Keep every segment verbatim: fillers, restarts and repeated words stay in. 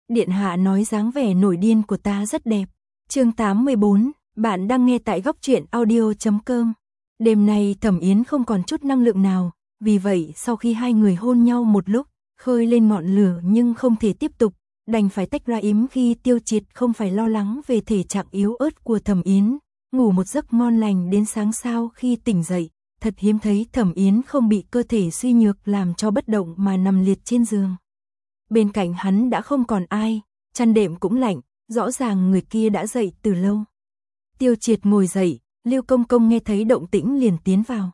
Điện hạ nói dáng vẻ nổi điên của ta rất đẹp. Chương tám mươi bốn, bạn đang nghe tại góc truyện audio chấm com. Đêm nay Thẩm Yến không còn chút năng lượng nào, vì vậy sau khi hai người hôn nhau một lúc, khơi lên ngọn lửa nhưng không thể tiếp tục, đành phải tách ra im khi Tiêu Triệt không phải lo lắng về thể trạng yếu ớt của Thẩm Yến, ngủ một giấc ngon lành đến sáng sau khi tỉnh dậy, thật hiếm thấy Thẩm Yến không bị cơ thể suy nhược làm cho bất động mà nằm liệt trên giường. Bên cạnh hắn đã không còn ai, chăn đệm cũng lạnh, rõ ràng người kia đã dậy từ lâu. Tiêu Triệt ngồi dậy, Lưu Công Công nghe thấy động tĩnh liền tiến vào.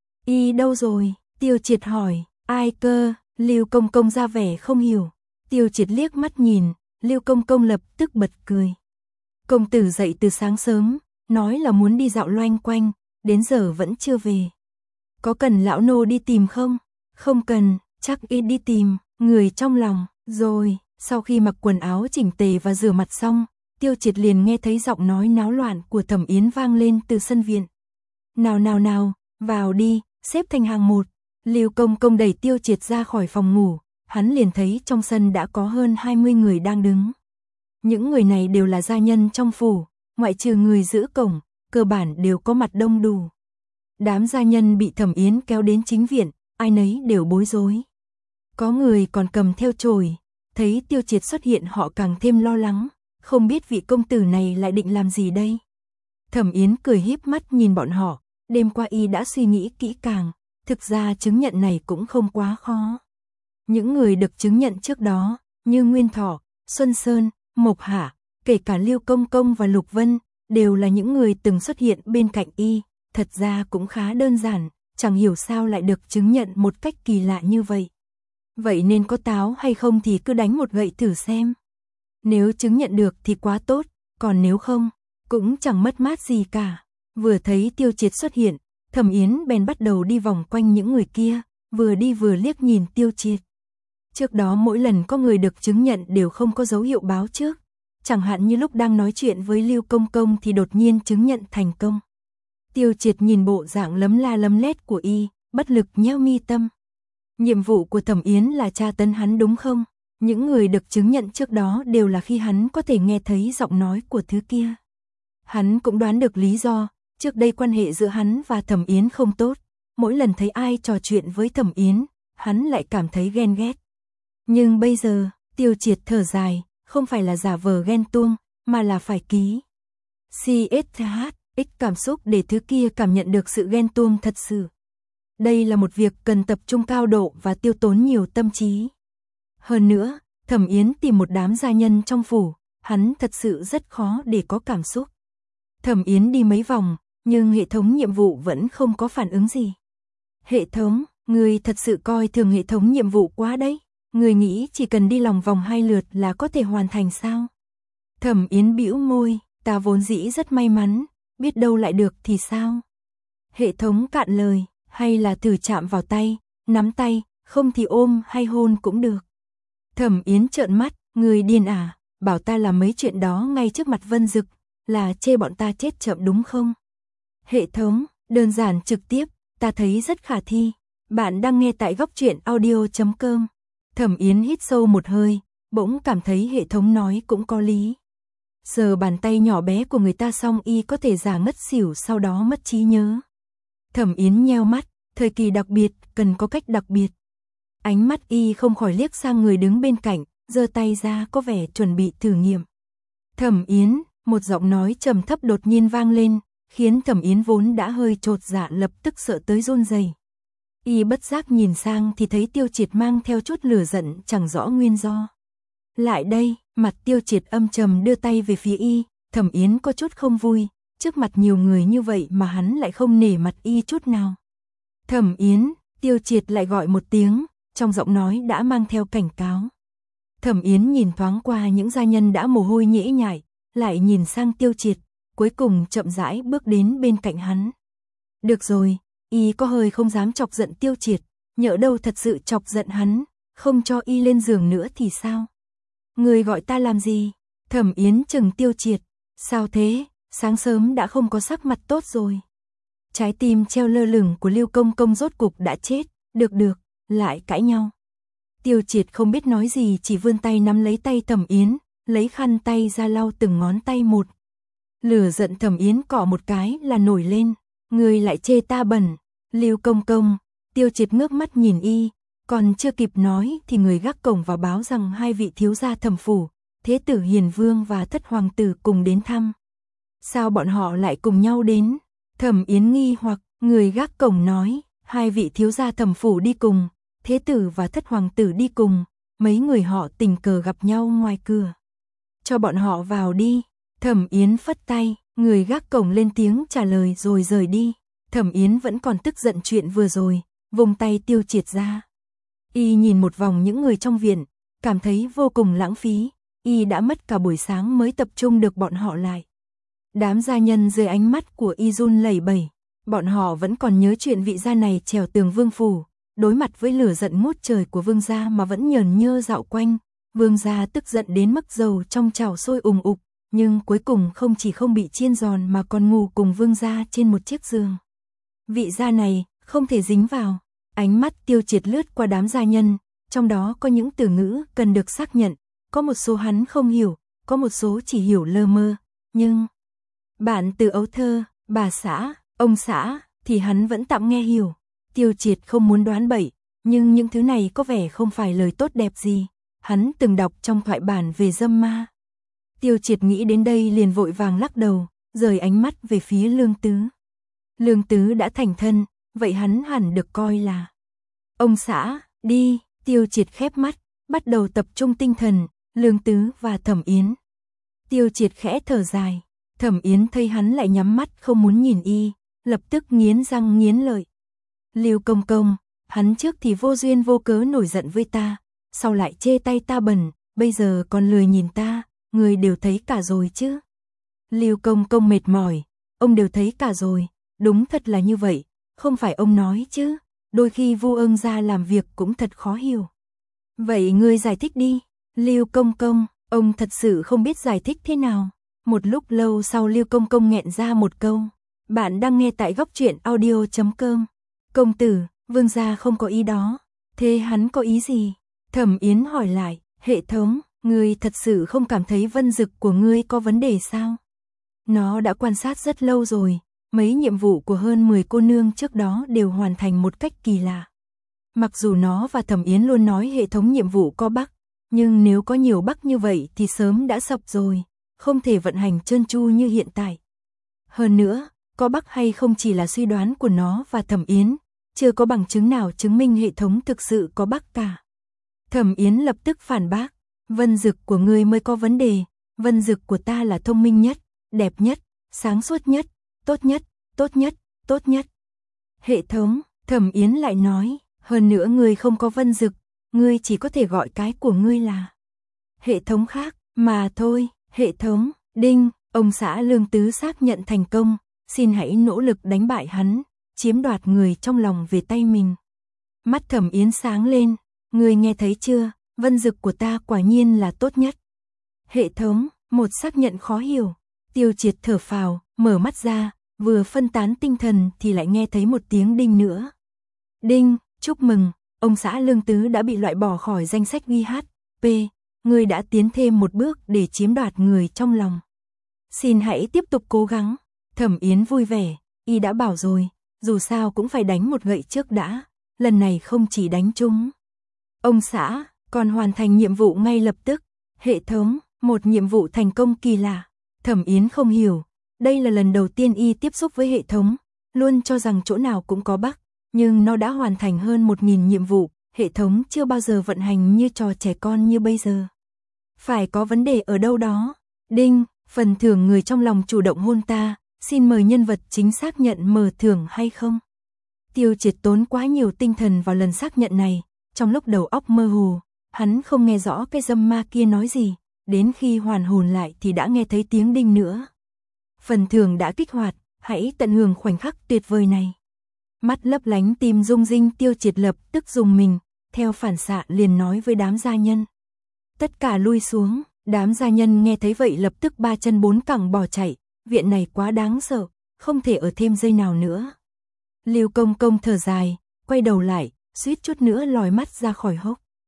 Y đâu rồi? Tiêu Triệt hỏi. Ai cơ? Lưu Công Công ra vẻ không hiểu. Tiêu Triệt liếc mắt nhìn, Lưu Công Công lập tức bật cười. Công tử dậy từ sáng sớm, nói là muốn đi dạo loanh quanh, đến giờ vẫn chưa về. Có cần lão nô đi tìm không? Không cần, chắc y đi tìm người trong lòng. Rồi, sau khi mặc quần áo chỉnh tề và rửa mặt xong, Tiêu Triệt liền nghe thấy giọng nói náo loạn của Thẩm Yến vang lên từ sân viện. Nào nào nào, vào đi, xếp thành hàng một. Lưu Công Công đẩy Tiêu Triệt ra khỏi phòng ngủ, hắn liền thấy trong sân đã có hơn hai mươi người đang đứng. Những người này đều là gia nhân trong phủ, ngoại trừ người giữ cổng, cơ bản đều có mặt đông đủ. Đám gia nhân bị Thẩm Yến kéo đến chính viện, ai nấy đều bối rối. Có người còn cầm theo chổi, thấy Tiêu Triệt xuất hiện họ càng thêm lo lắng, không biết vị công tử này lại định làm gì đây. Thẩm Yến cười híp mắt nhìn bọn họ, đêm qua y đã suy nghĩ kỹ càng, thực ra chứng nhận này cũng không quá khó. Những người được chứng nhận trước đó, như Nguyên Thọ, Xuân Sơn, Mộc Hạ, kể cả Lưu Công Công và Lục Vân, đều là những người từng xuất hiện bên cạnh y, thật ra cũng khá đơn giản, chẳng hiểu sao lại được chứng nhận một cách kỳ lạ như vậy. Vậy nên có táo hay không thì cứ đánh một gậy thử xem. Nếu chứng nhận được thì quá tốt, còn nếu không, cũng chẳng mất mát gì cả. Vừa thấy Tiêu Triệt xuất hiện, Thẩm Yến bèn bắt đầu đi vòng quanh những người kia, vừa đi vừa liếc nhìn Tiêu Triệt. Trước đó mỗi lần có người được chứng nhận đều không có dấu hiệu báo trước. Chẳng hạn như lúc đang nói chuyện với Lưu Công Công thì đột nhiên chứng nhận thành công. Tiêu Triệt nhìn bộ dạng lấm la lấm lét của y, bất lực nheo mi tâm. Nhiệm vụ của Thẩm Yến là tra tấn hắn đúng không? Những người được chứng nhận trước đó đều là khi hắn có thể nghe thấy giọng nói của thứ kia. Hắn cũng đoán được lý do, trước đây quan hệ giữa hắn và Thẩm Yến không tốt. Mỗi lần thấy ai trò chuyện với Thẩm Yến, hắn lại cảm thấy ghen ghét. Nhưng bây giờ, Tiêu Triệt thở dài, không phải là giả vờ ghen tuông, mà là phải ký xê ét hát ích cảm xúc để thứ kia cảm nhận được sự ghen tuông thật sự. Đây là một việc cần tập trung cao độ và tiêu tốn nhiều tâm trí. Hơn nữa, Thẩm Yến tìm một đám gia nhân trong phủ, hắn thật sự rất khó để có cảm xúc. Thẩm Yến đi mấy vòng, nhưng hệ thống nhiệm vụ vẫn không có phản ứng gì. Hệ thống, người thật sự coi thường hệ thống nhiệm vụ quá đấy. Người nghĩ chỉ cần đi lòng vòng hai lượt là có thể hoàn thành sao? Thẩm Yến bĩu môi, ta vốn dĩ rất may mắn, biết đâu lại được thì sao? Hệ thống cạn lời, hay là thử chạm vào tay, nắm tay, không thì ôm hay hôn cũng được. Thẩm Yến trợn mắt, người điên à, bảo ta làm mấy chuyện đó ngay trước mặt Vân Dực, là chê bọn ta chết chậm đúng không? Hệ thống, đơn giản trực tiếp, ta thấy rất khả thi. Bạn đang nghe tại góc truyện audio chấm com. Thẩm Yến hít sâu một hơi, bỗng cảm thấy hệ thống nói cũng có lý. Sờ bàn tay nhỏ bé của người ta xong y có thể giả ngất xỉu sau đó mất trí nhớ. Thẩm Yến nheo mắt, thời kỳ đặc biệt, cần có cách đặc biệt. Ánh mắt y không khỏi liếc sang người đứng bên cạnh, giơ tay ra có vẻ chuẩn bị thử nghiệm. Thẩm Yến, một giọng nói trầm thấp đột nhiên vang lên, khiến Thẩm Yến vốn đã hơi chột dạ lập tức sợ tới run rẩy. Y bất giác nhìn sang thì thấy Tiêu Triệt mang theo chút lửa giận chẳng rõ nguyên do. Lại đây, mặt Tiêu Triệt âm trầm đưa tay về phía y, Thẩm Yến có chút không vui, trước mặt nhiều người như vậy mà hắn lại không nể mặt y chút nào. Thẩm Yến, Tiêu Triệt lại gọi một tiếng, trong giọng nói đã mang theo cảnh cáo. Thẩm Yến nhìn thoáng qua những gia nhân đã mồ hôi nhễ nhại, lại nhìn sang Tiêu Triệt, cuối cùng chậm rãi bước đến bên cạnh hắn. Được rồi. Y có hơi không dám chọc giận Tiêu Triệt, nhỡ đâu thật sự chọc giận hắn, không cho y lên giường nữa thì sao? Người gọi ta làm gì? Thẩm Yến chừng Tiêu Triệt, sao thế, sáng sớm đã không có sắc mặt tốt rồi. Trái tim treo lơ lửng của Lưu Công Công rốt cục đã chết, được được, lại cãi nhau. Tiêu Triệt không biết nói gì, chỉ vươn tay nắm lấy tay Thẩm Yến, lấy khăn tay ra lau từng ngón tay một. Lửa giận Thẩm Yến cọ một cái là nổi lên, người lại chê ta bẩn, Lưu công công. Tiêu Triệt ngước mắt nhìn y, còn chưa kịp nói thì người gác cổng vào báo rằng hai vị thiếu gia Thẩm phủ, Thế tử Hiền Vương và Thất hoàng tử cùng đến thăm. Sao bọn họ lại cùng nhau đến? Thẩm Yến nghi hoặc, người gác cổng nói, hai vị thiếu gia Thẩm phủ đi cùng, Thế tử và Thất hoàng tử đi cùng, mấy người họ tình cờ gặp nhau ngoài cửa. Cho bọn họ vào đi. Thẩm Yến phất tay, người gác cổng lên tiếng trả lời rồi rời đi. Thẩm Yến vẫn còn tức giận chuyện vừa rồi, vùng tay Tiêu Triệt ra. Y nhìn một vòng những người trong viện, cảm thấy vô cùng lãng phí, y đã mất cả buổi sáng mới tập trung được bọn họ lại. Đám gia nhân dưới ánh mắt của y run lẩy bẩy, bọn họ vẫn còn nhớ chuyện vị gia này trèo tường vương phủ, đối mặt với lửa giận ngút trời của vương gia mà vẫn nhờn nhơ dạo quanh. Vương gia tức giận đến mức dầu trong chảo sôi ùng ục, nhưng cuối cùng không chỉ không bị chiên giòn mà còn ngủ cùng vương gia trên một chiếc giường. Vị gia này không thể dính vào. Ánh mắt Tiêu Triệt lướt qua đám gia nhân, trong đó có những từ ngữ cần được xác nhận, có một số hắn không hiểu, có một số chỉ hiểu lơ mơ, nhưng bản từ ấu thơ, bà xã, ông xã thì hắn vẫn tạm nghe hiểu. Tiêu Triệt không muốn đoán bậy, nhưng những thứ này có vẻ không phải lời tốt đẹp gì. Hắn từng đọc trong thoại bản về dâm ma. Tiêu Triệt nghĩ đến đây liền vội vàng lắc đầu, rời ánh mắt về phía Lương Tứ. Lương Tứ đã thành thân, vậy hắn hẳn được coi là ông xã. Đi. Tiêu Triệt khép mắt, bắt đầu tập trung tinh thần. Lương Tứ và Thẩm Yến. Tiêu Triệt khẽ thở dài. Thẩm Yến thấy hắn lại nhắm mắt không muốn nhìn y, lập tức nghiến răng nghiến lợi. Lưu công công, hắn trước thì vô duyên vô cớ nổi giận với ta, sau lại chê tay ta bẩn, bây giờ còn lười nhìn ta, người đều thấy cả rồi chứ. Lưu công công mệt mỏi, ông đều thấy cả rồi, đúng thật là như vậy, không phải ông nói chứ, đôi khi Vu Ưng gia làm việc cũng thật khó hiểu. Vậy ngươi giải thích đi. Lưu công công, ông thật sự không biết giải thích thế nào. Một lúc lâu sau Lưu công công nghẹn ra một câu. Bạn đang nghe tại góc truyện audio chấm com. Công tử, vương gia không có ý đó. Thế hắn có ý gì? Thẩm Yến hỏi lại. Hệ thống, ngươi thật sự không cảm thấy vân dực của ngươi có vấn đề sao? Nó đã quan sát rất lâu rồi. Mấy nhiệm vụ của hơn mười cô nương trước đó đều hoàn thành một cách kỳ lạ. Mặc dù nó và Thẩm Yến luôn nói hệ thống nhiệm vụ có bug, nhưng nếu có nhiều bug như vậy thì sớm đã sập rồi, không thể vận hành trơn tru như hiện tại. Hơn nữa, có bug hay không chỉ là suy đoán của nó và Thẩm Yến, chưa có bằng chứng nào chứng minh hệ thống thực sự có bug cả. Thẩm Yến lập tức phản bác, vân dực của ngươi mới có vấn đề, vân dực của ta là thông minh nhất, đẹp nhất, sáng suốt nhất, tốt nhất, tốt nhất, tốt nhất. Hệ thống, Thẩm Yến lại nói, hơn nữa ngươi không có vân dực, ngươi chỉ có thể gọi cái của ngươi là hệ thống khác, mà thôi. Hệ thống, đinh, ông xã Lương Tứ xác nhận thành công, xin hãy nỗ lực đánh bại hắn, chiếm đoạt người trong lòng về tay mình. Mắt Thẩm Yến sáng lên, ngươi nghe thấy chưa, vân dực của ta quả nhiên là tốt nhất. Hệ thống, một xác nhận khó hiểu. Tiêu Triệt thở phào, mở mắt ra, vừa phân tán tinh thần thì lại nghe thấy một tiếng đinh nữa. Đinh, chúc mừng, ông xã Lương Tứ đã bị loại bỏ khỏi danh sách ghi hát pê, ngươi đã tiến thêm một bước để chiếm đoạt người trong lòng. Xin hãy tiếp tục cố gắng. Thẩm Yến vui vẻ, y đã bảo rồi, dù sao cũng phải đánh một gậy trước đã, lần này không chỉ đánh trúng ông xã, còn hoàn thành nhiệm vụ ngay lập tức. Hệ thống, một nhiệm vụ thành công kỳ lạ. Thẩm Yến không hiểu, đây là lần đầu tiên y tiếp xúc với hệ thống, luôn cho rằng chỗ nào cũng có bug, nhưng nó đã hoàn thành hơn một nghìn nhiệm vụ, hệ thống chưa bao giờ vận hành như trò trẻ con như bây giờ. Phải có vấn đề ở đâu đó. Đinh, phần thưởng người trong lòng chủ động hôn ta, xin mời nhân vật chính xác nhận mở thưởng hay không. Tiêu Triệt tốn quá nhiều tinh thần vào lần xác nhận này, trong lúc đầu óc mơ hồ, hắn không nghe rõ cái dâm ma kia nói gì, đến khi hoàn hồn lại thì đã nghe thấy tiếng đinh nữa. Phần thưởng đã kích hoạt, hãy tận hưởng khoảnh khắc tuyệt vời này. Mắt lấp lánh tim rung rinh, Tiêu Triệt lập tức dùng mình, theo phản xạ liền nói với đám gia nhân. Tất cả lui xuống, đám gia nhân nghe thấy vậy lập tức ba chân bốn cẳng bỏ chạy, viện này quá đáng sợ, không thể ở thêm giây nào nữa. Lưu công công thở dài, quay đầu lại, suýt chút nữa lòi mắt ra khỏi hốc.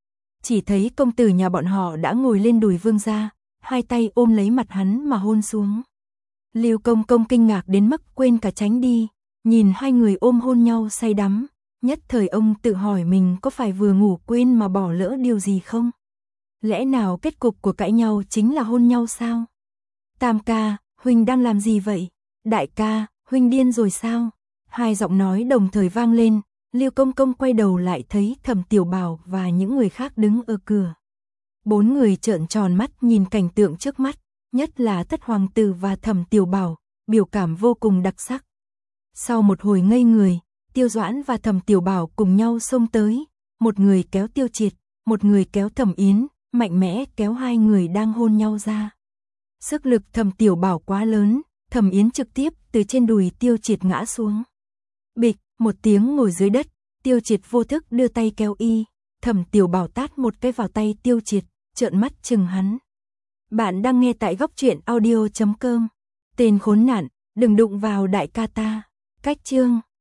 chỉ thấy công tử nhà bọn họ đã ngồi lên đùi Vương gia, hai tay ôm lấy mặt hắn mà hôn xuống. Lưu Công Công kinh ngạc đến mức quên cả tránh đi, nhìn hai người ôm hôn nhau say đắm, nhất thời ông tự hỏi mình có phải vừa ngủ quên mà bỏ lỡ điều gì không? Lẽ nào kết cục của cãi nhau chính là hôn nhau sao? Tam ca, huynh đang làm gì vậy? Đại ca, huynh điên rồi sao? Hai giọng nói đồng thời vang lên, Lưu Công Công quay đầu lại thấy Thẩm Tiểu Bảo và những người khác đứng ở cửa. Bốn người trợn tròn mắt nhìn cảnh tượng trước mắt, nhất là Thất hoàng tử và Thẩm Tiểu Bảo, biểu cảm vô cùng đặc sắc. Sau một hồi ngây người, Tiêu Doãn và Thẩm Tiểu Bảo cùng nhau xông tới, một người kéo Tiêu Triệt, một người kéo Thẩm Yến, mạnh mẽ kéo hai người đang hôn nhau ra. Sức lực Thẩm Tiểu Bảo quá lớn, Thẩm Yến trực tiếp từ trên đùi Tiêu Triệt ngã xuống. Bịch, một tiếng ngồi dưới đất, Tiêu Triệt vô thức đưa tay kéo y, Thẩm Tiểu Bảo tát một cái vào tay Tiêu Triệt, trợn mắt chừng hắn. Bạn đang nghe tại góc truyện audio chấm com. Tên khốn nạn, đừng đụng vào đại ca ta. Cách chương